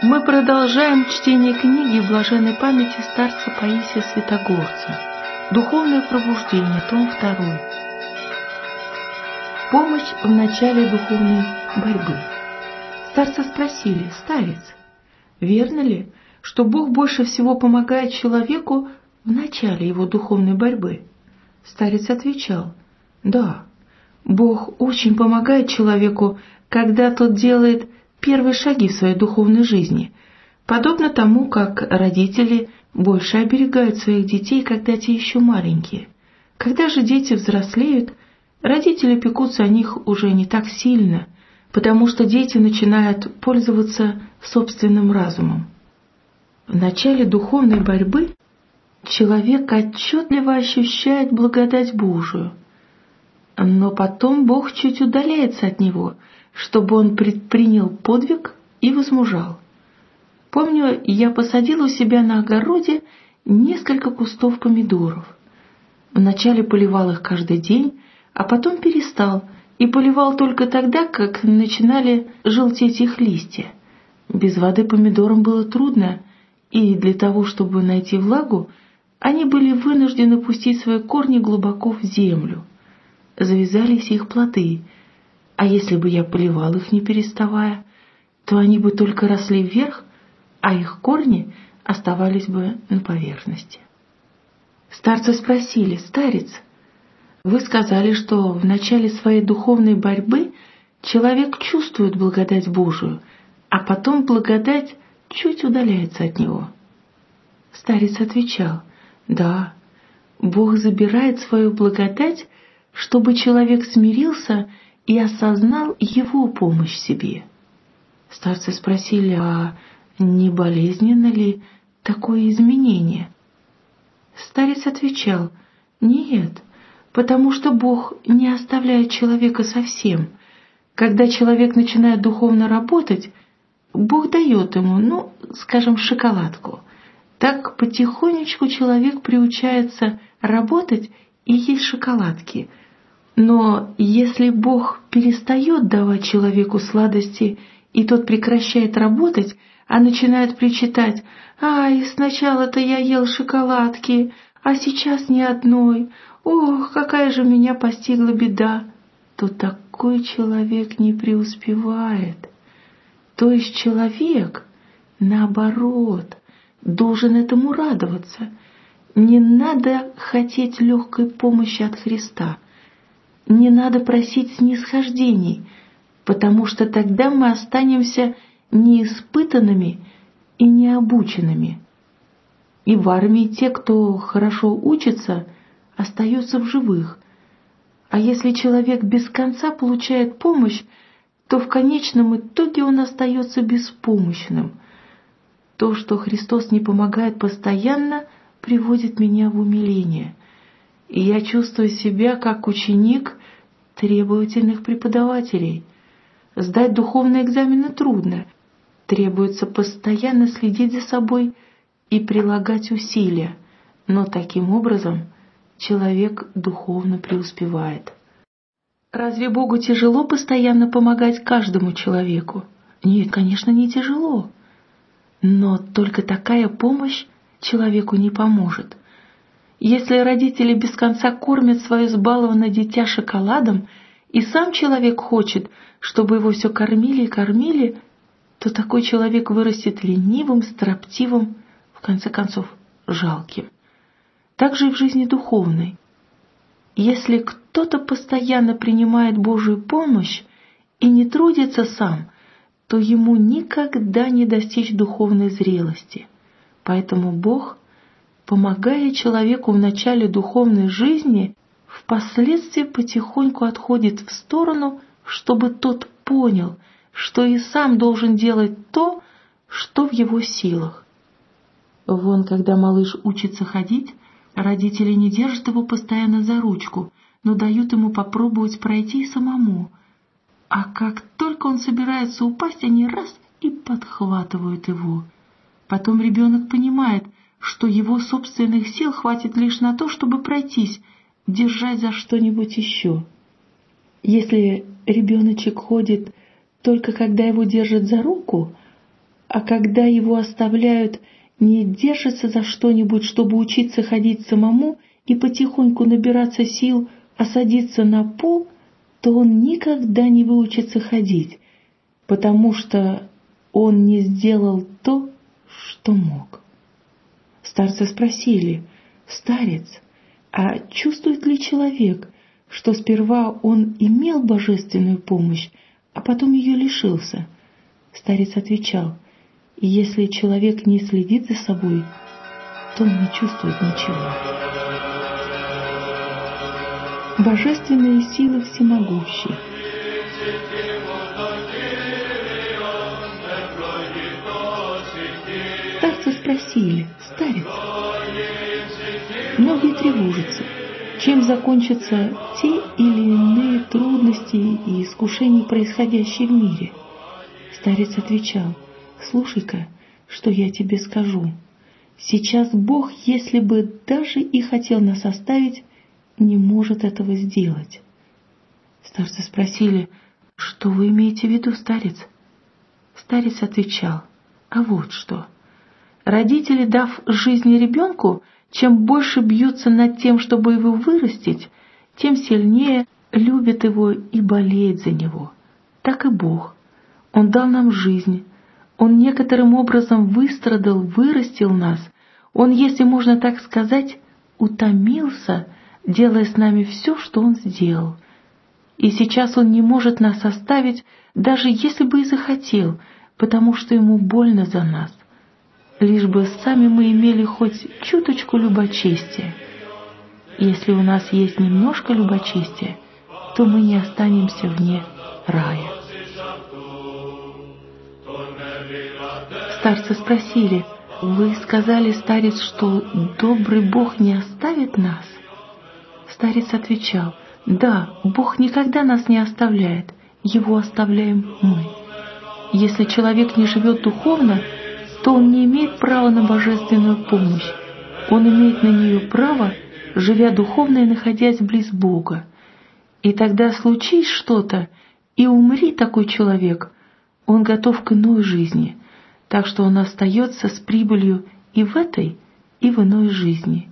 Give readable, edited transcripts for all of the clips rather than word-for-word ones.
Мы продолжаем чтение книги блаженной памяти старца Паисия Святогорца. Духовное пробуждение, том 2. Помощь в начале духовной борьбы. Старца спросили: «Старец, верно ли, что Бог больше всего помогает человеку в начале его духовной борьбы?» Старец отвечал: «Да, Бог очень помогает человеку, когда тот делает первые шаги в своей духовной жизни, подобно тому, как родители больше оберегают своих детей, когда те еще маленькие. Когда же дети взрослеют, родители пекутся о них уже не так сильно, потому что дети начинают пользоваться собственным разумом. В начале духовной борьбы человек отчетливо ощущает благодать Божию, но потом Бог чуть удаляется от него, чтобы он предпринял подвиг и возмужал. Помню, я посадила у себя на огороде несколько кустов помидоров. Вначале поливал их каждый день, а потом перестал и поливал только тогда, как начинали желтеть их листья. Без воды помидорам было трудно, и для того, чтобы найти влагу, они были вынуждены пустить свои корни глубоко в землю. Завязались их плоды, а если бы я поливал их не переставая, то они бы только росли вверх, а их корни оставались бы на поверхности. Старца спросили: «Старец, вы сказали, что в начале своей духовной борьбы человек чувствует благодать Божию, а потом благодать чуть удаляется от него». Старец отвечал: «Да, Бог забирает свою благодать, чтобы человек смирился и осознал его помощь себе». Старцы спросили: «А не болезненно ли такое изменение?» Старец отвечал: «Нет, потому что Бог не оставляет человека совсем. Когда человек начинает духовно работать, Бог дает ему, скажем, шоколадку. Так потихонечку человек приучается работать и есть шоколадки. Но если Бог перестает давать человеку сладости, и тот прекращает работать, а начинает причитать: «Ай, сначала-то я ел шоколадки, а сейчас ни одной. Ох, какая же меня постигла беда», то такой человек не преуспевает. То есть человек, наоборот, должен этому радоваться. Не надо хотеть легкой помощи от Христа. Не надо просить снисхождений, потому что тогда мы останемся неиспытанными и необученными. И в армии те, кто хорошо учится, остаются в живых. А если человек без конца получает помощь, то в конечном итоге он остается беспомощным. То, что Христос не помогает постоянно, приводит меня в умиление. И я чувствую себя как ученик требовательных преподавателей. Сдать духовные экзамены трудно. Требуется постоянно следить за собой и прилагать усилия. Но таким образом человек духовно преуспевает. Разве Богу тяжело постоянно помогать каждому человеку? Нет, конечно, не тяжело. Но только такая помощь человеку не поможет. Если родители без конца кормят свое избалованное дитя шоколадом, и сам человек хочет, чтобы его все кормили и кормили, то такой человек вырастет ленивым, строптивым, в конце концов, жалким. Так же и в жизни духовной. Если кто-то постоянно принимает Божию помощь и не трудится сам, то ему никогда не достичь духовной зрелости. Поэтому Бог, помогая человеку в начале духовной жизни, впоследствии потихоньку отходит в сторону, чтобы тот понял, что и сам должен делать то, что в его силах. Вон, когда малыш учится ходить, родители не держат его постоянно за ручку, но дают ему попробовать пройти самому. А как только он собирается упасть, они раз и подхватывают его. Потом ребенок понимает, что его собственных сил хватит лишь на то, чтобы пройтись, держать за что-нибудь еще. Если ребеночек ходит только когда его держат за руку, а когда его оставляют, не держится за что-нибудь, чтобы учиться ходить самому и потихоньку набираться сил, а садится на пол, то он никогда не выучится ходить, потому что он не сделал то, что мог. Старцы спросили: «Старец, а чувствует ли человек, что сперва он имел божественную помощь, а потом ее лишился?» Старец отвечал: «Если человек не следит за собой, то он не чувствует ничего». Божественные силы всемогущие. Старцы спросили: «Старец, многие тревожатся, чем закончатся те или иные трудности и искушения, происходящие в мире?» Старец отвечал: «Слушай-ка, что я тебе скажу. Сейчас Бог, если бы даже и хотел нас оставить, не может этого сделать». Старцы спросили: «Что вы имеете в виду, старец?» Старец отвечал: «А вот что. Родители, дав жизни ребенку, чем больше бьются над тем, чтобы его вырастить, тем сильнее любят его и болеют за него. Так и Бог. Он дал нам жизнь. Он некоторым образом выстрадал, вырастил нас. Он, если можно так сказать, утомился, делая с нами все, что Он сделал. И сейчас Он не может нас оставить, даже если бы и захотел, потому что Ему больно за нас. Лишь бы сами мы имели хоть чуточку любочестия. Если у нас есть немножко любочестия, то мы не останемся вне рая». Старцы спросили: «Вы сказали, старец, что добрый Бог не оставит нас?» Старец отвечал: «Да, Бог никогда нас не оставляет, Его оставляем мы. Если человек не живет духовно, то он не имеет права на божественную помощь. Он имеет на нее право, живя духовно и находясь близ Бога. И тогда случись что-то, и умри такой человек, он готов к иной жизни, так что он остается с прибылью и в этой, и в иной жизни.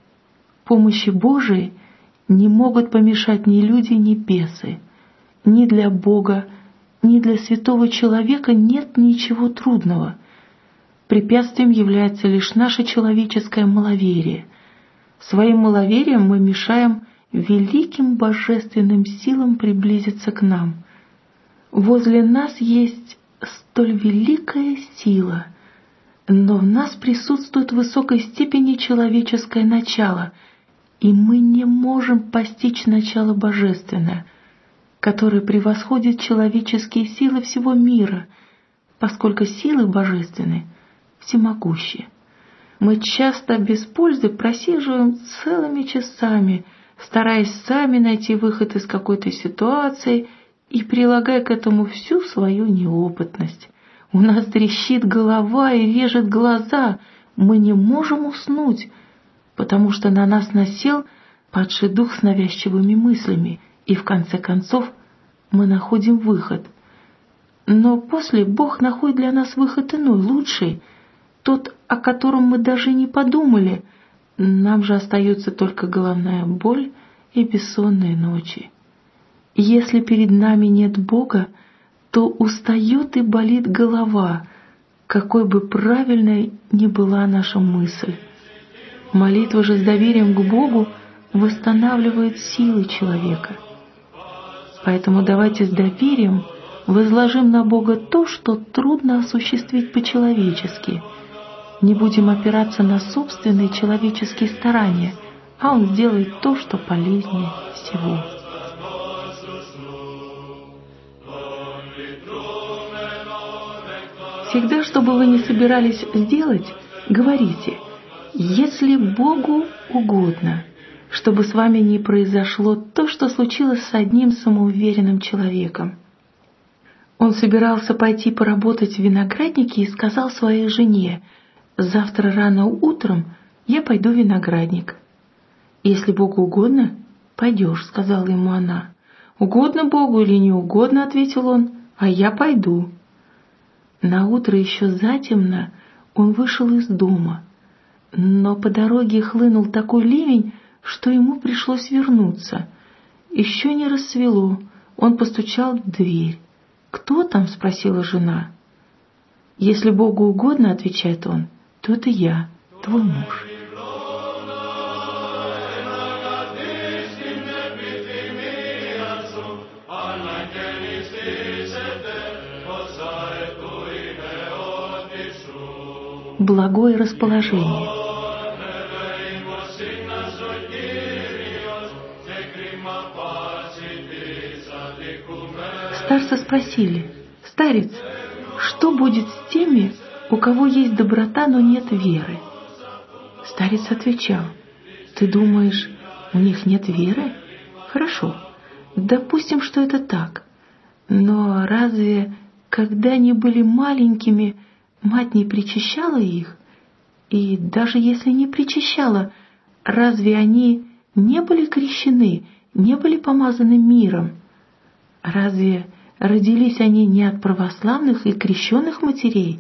Помощи Божией не могут помешать ни люди, ни бесы. Ни для Бога, ни для святого человека нет ничего трудного. Препятствием является лишь наше человеческое маловерие. Своим маловерием мы мешаем великим божественным силам приблизиться к нам. Возле нас есть столь великая сила, но в нас присутствует в высокой степени человеческое начало, и мы не можем постичь начало божественное, которое превосходит человеческие силы всего мира, поскольку силы божественные всемогущие. Мы часто без пользы просиживаем целыми часами, стараясь сами найти выход из какой-то ситуации и прилагая к этому всю свою неопытность. У нас трещит голова и режет глаза, мы не можем уснуть, потому что на нас насел падший дух с навязчивыми мыслями, и в конце концов мы находим выход. Но после Бог находит для нас выход иной, лучший, тот, о котором мы даже не подумали. Нам же остается только головная боль и бессонные ночи. Если перед нами нет Бога, то устает и болит голова, какой бы правильной ни была наша мысль. Молитва же с доверием к Богу восстанавливает силы человека. Поэтому давайте с доверием возложим на Бога то, что трудно осуществить по-человечески. Не будем опираться на собственные человеческие старания, а Он сделает то, что полезнее всего. Всегда, что бы вы ни собирались сделать, говорите: «Если Богу угодно, чтобы с вами не произошло то, что случилось с одним самоуверенным человеком». Он собирался пойти поработать в винограднике и сказал своей жене: «Завтра рано утром я пойду в виноградник». «Если Богу угодно, пойдешь», — сказала ему она. «Угодно Богу или не угодно», — ответил он, — «а я пойду». Наутро еще затемно он вышел из дома, но по дороге хлынул такой ливень, что ему пришлось вернуться. Еще не рассвело, он постучал в дверь. «Кто там?» — спросила жена. «Если Богу угодно, — отвечает он, — то это я, твой муж». Благое расположение. Старца спросили: «Старец, что будет с теми, у кого есть доброта, но нет веры?» Старец отвечал: «Ты думаешь, у них нет веры? Хорошо, допустим, что это так. Но разве, когда они были маленькими, мать не причащала их? И даже если не причащала, разве они не были крещены, не были помазаны миром? Разве родились они не от православных и крещенных матерей?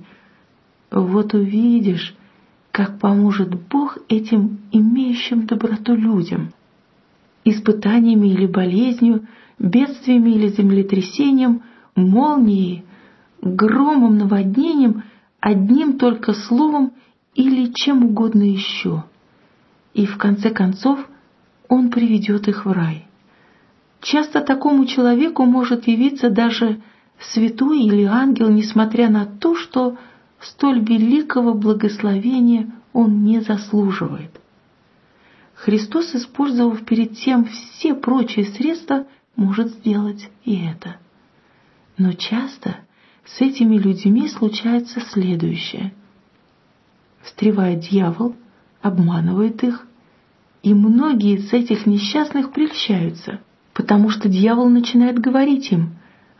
Вот увидишь, как поможет Бог этим имеющим доброту людям. Испытаниями или болезнью, бедствиями или землетрясением, молнией, громом, наводнением, одним только словом или чем угодно еще. И в конце концов Он приведет их в рай. Часто такому человеку может явиться даже святой или ангел, несмотря на то, что столь великого благословения он не заслуживает. Христос, использовав перед тем все прочие средства, может сделать и это. Но часто с этими людьми случается следующее. Встревает дьявол, обманывает их, и многие из этих несчастных прельщаются, потому что дьявол начинает говорить им: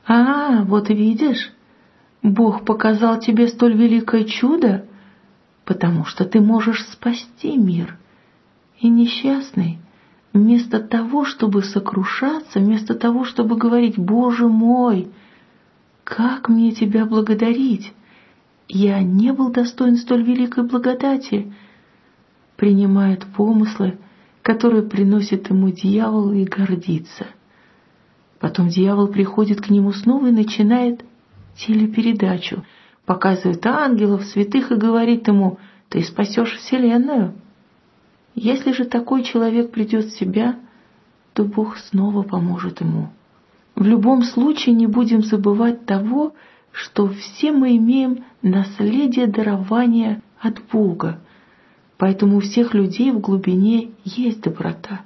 вот видишь, Бог показал тебе столь великое чудо, потому что ты можешь спасти мир». И несчастный, вместо того, чтобы сокрушаться, вместо того, чтобы говорить: «Боже мой, как мне тебя благодарить? Я не был достоин столь великой благодати», принимает помыслы, которые приносит ему дьявол, и гордится. Потом дьявол приходит к нему снова и начинает телепередачу, показывает ангелов, святых и говорит ему: «Ты спасешь вселенную». Если же такой человек придет в себя, то Бог снова поможет ему. В любом случае не будем забывать того, что все мы имеем наследие дарования от Бога, поэтому у всех людей в глубине есть доброта.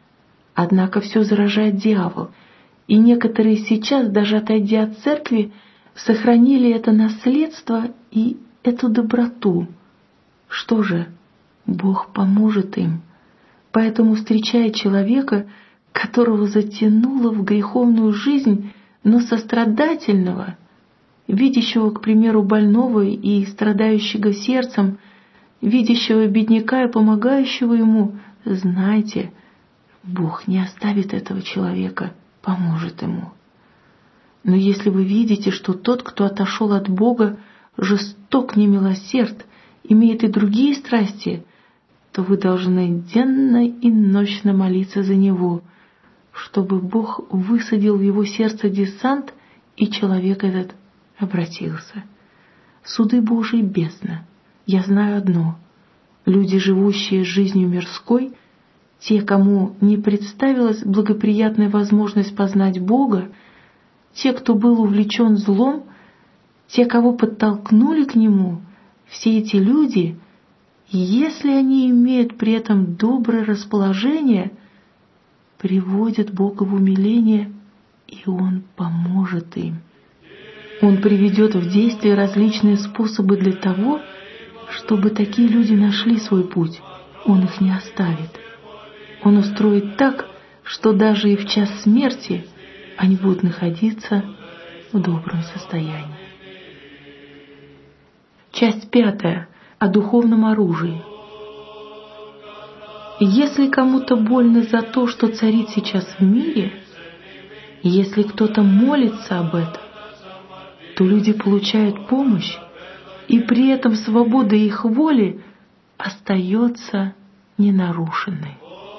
Однако все заражает дьявол, и некоторые сейчас, даже отойдя от церкви, сохранили это наследство и эту доброту. Что же? Бог поможет им. Поэтому, встречая человека, которого затянуло в греховную жизнь, но сострадательного, видящего, к примеру, больного и страдающего сердцем, видящего бедняка и помогающего ему, знайте, Бог не оставит этого человека, поможет ему. Но если вы видите, что тот, кто отошел от Бога, жесток, немилосерд, имеет и другие страсти, то вы должны денно и ночно молиться за него, чтобы Бог высадил в его сердце десант, и человек этот обратился. Суды Божии бездна. Я знаю одно: люди, живущие жизнью мирской, те, кому не представилась благоприятная возможность познать Бога, те, кто был увлечен злом, те, кого подтолкнули к Нему, все эти люди, если они имеют при этом доброе расположение, приводят Бога в умиление, и Он поможет им. Он приведет в действие различные способы для того, чтобы такие люди нашли свой путь. Он их не оставит. Он устроит так, что даже и в час смерти они будут находиться в добром состоянии. Часть 5. О духовном оружии. Если кому-то больно за то, что царит сейчас в мире, если кто-то молится об этом, то люди получают помощь, и при этом свобода их воли остается ненарушенной.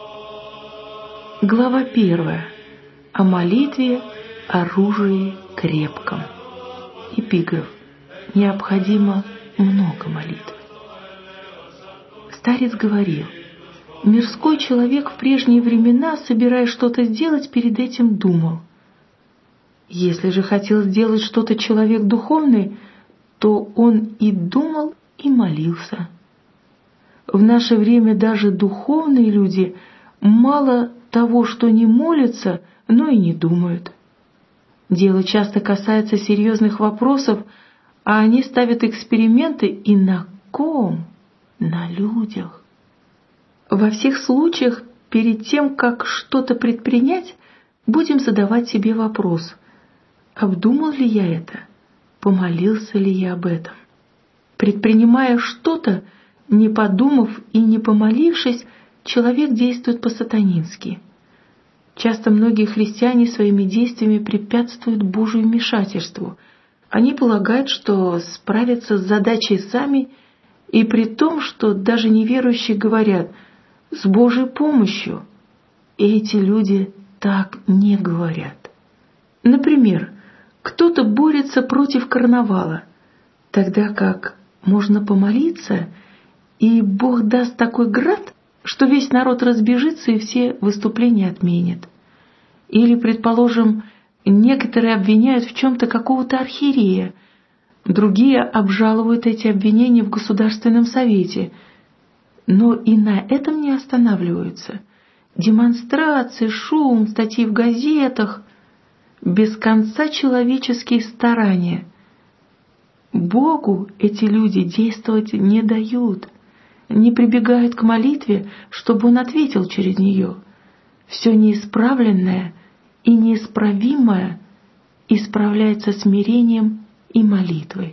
Глава 1. О молитве, оружии крепком. Эпиграф. Необходимо много молитв. Старец говорил: мирской человек в прежние времена, собираясь что-то сделать, перед этим думал. Если же хотел сделать что-то человек духовный, то он и думал, и молился. В наше время даже духовные люди мало того, что не молятся, но и не думают. Дело часто касается серьезных вопросов, а они ставят эксперименты и на ком? На людях. Во всех случаях, перед тем, как что-то предпринять, будем задавать себе вопрос: обдумал ли я это? Помолился ли я об этом? Предпринимая что-то, не подумав и не помолившись, человек действует по-сатанински. Часто многие христиане своими действиями препятствуют Божию вмешательству. Они полагают, что справятся с задачей сами, и при том, что даже неверующие говорят «с Божьей помощью». И эти люди так не говорят. Например, кто-то борется против карнавала, тогда как можно помолиться, и Бог даст такой град, что весь народ разбежится и все выступления отменят. Или, предположим, некоторые обвиняют в чем-то какого-то архиерея, другие обжалуют эти обвинения в Государственном Совете, но и на этом не останавливаются. Демонстрации, шум, статьи в газетах, без конца человеческие старания. Богу эти люди действовать не дают, не прибегают к молитве, чтобы Он ответил через нее. Все неисправленное и неисправимое исправляется смирением и молитвой.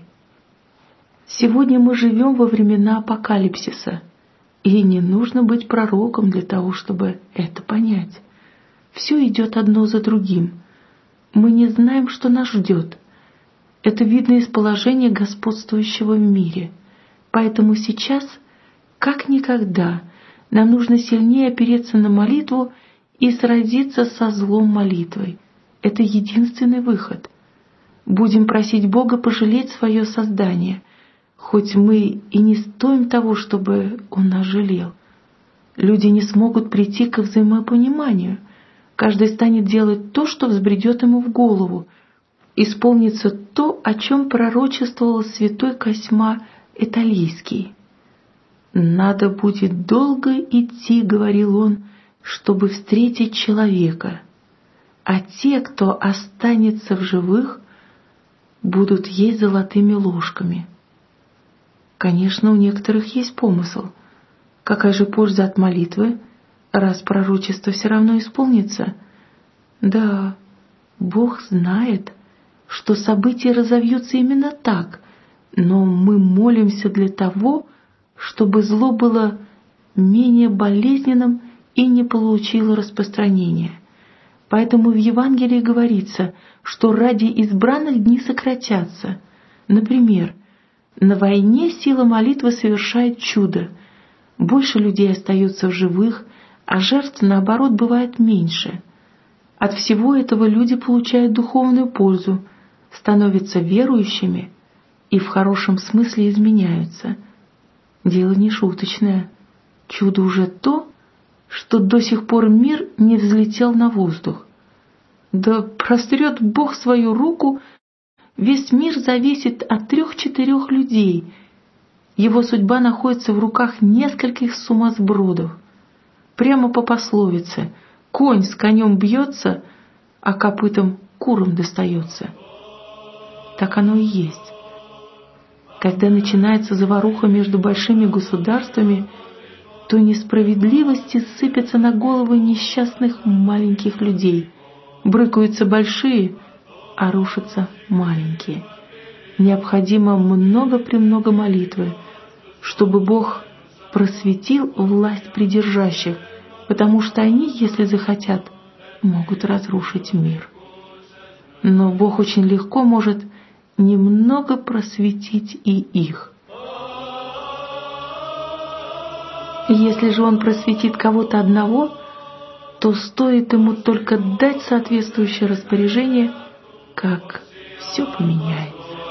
Сегодня мы живем во времена апокалипсиса, и не нужно быть пророком для того, чтобы это понять. Все идет одно за другим. Мы не знаем, что нас ждет. Это видно из положения господствующего в мире. Поэтому сейчас, как никогда, нам нужно сильнее опереться на молитву и сразиться со злом молитвой. Это единственный выход. Будем просить Бога пожалеть свое создание, хоть мы и не стоим того, чтобы Он нас жалел. Люди не смогут прийти к взаимопониманию. Каждый станет делать то, что взбредет ему в голову. Исполнится то, о чем пророчествовал святой Косьма Италийский. «Надо будет долго идти, — говорил он, — чтобы встретить человека, а те, кто останется в живых, будут есть золотыми ложками». Конечно, у некоторых есть помысл. Какая же польза от молитвы, раз пророчество все равно исполнится? Да, Бог знает, что события разовьются именно так, но мы молимся для того, чтобы зло было менее болезненным и не получило распространения. Поэтому в Евангелии говорится, что ради избранных дни сократятся. Например, на войне сила молитвы совершает чудо. Больше людей остаются в живых, а жертв, наоборот, бывает меньше. От всего этого люди получают духовную пользу, становятся верующими и в хорошем смысле изменяются. Дело не шуточное. Чудо уже то, что до сих пор мир не взлетел на воздух. Да прострет Бог свою руку, весь мир зависит от 3-4 людей. Его судьба находится в руках нескольких сумасбродов. Прямо по пословице: конь с конем бьется, а копытом курам достается. Так оно и есть. Когда начинается заваруха между большими государствами, то несправедливости сыпятся на головы несчастных маленьких людей. Брыкаются большие, а рушатся маленькие. Необходимо много-премного молитвы, чтобы Бог просветил власть придержащих, потому что они, если захотят, могут разрушить мир. Но Бог очень легко может немного просветить и их. Если же он просветит кого-то одного, то стоит ему только дать соответствующее распоряжение, как все поменяется.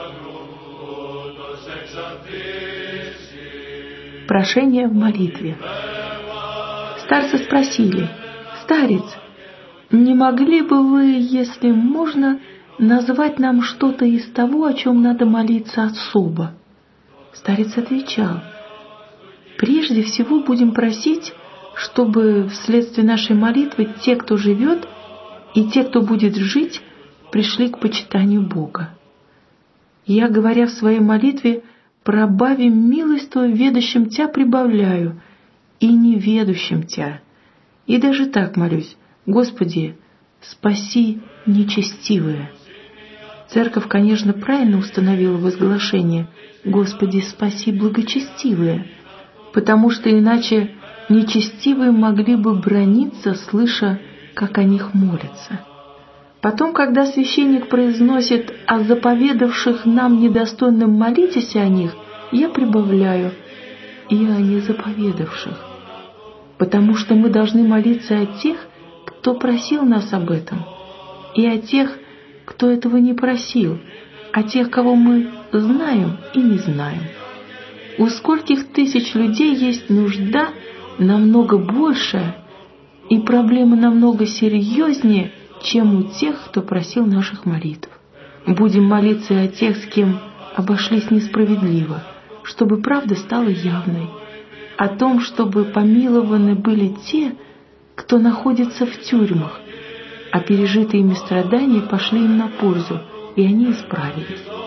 Прошение в молитве. Старцы спросили: «Старец, не могли бы вы, если можно, назвать нам что-то из того, о чем надо молиться особо?» Старец отвечал: «Прежде всего будем просить, чтобы вследствие нашей молитвы те, кто живет, и те, кто будет жить, пришли к почитанию Бога. Я, говоря в своей молитве, прабавим милоство ведущим Тя прибавляю, и неведущим Тя. И даже так молюсь: Господи, спаси нечестивые». Церковь, конечно, правильно установила возглашение: «Господи, спаси благочестивые», потому что иначе нечестивые могли бы браниться, слыша, как о них молятся. Потом, когда священник произносит: «О заповедавших нам недостойным молитесь о них», я прибавляю: «И о незаповедавших», потому что мы должны молиться о тех, кто просил нас об этом, и о тех, кто этого не просил, о тех, кого мы знаем и не знаем. У скольких тысяч людей есть нужда намного большая и проблемы намного серьезнее, чем у тех, кто просил наших молитв. Будем молиться и о тех, с кем обошлись несправедливо, чтобы правда стала явной, о том, чтобы помилованы были те, кто находится в тюрьмах, а пережитые ими страдания пошли им на пользу, и они исправились.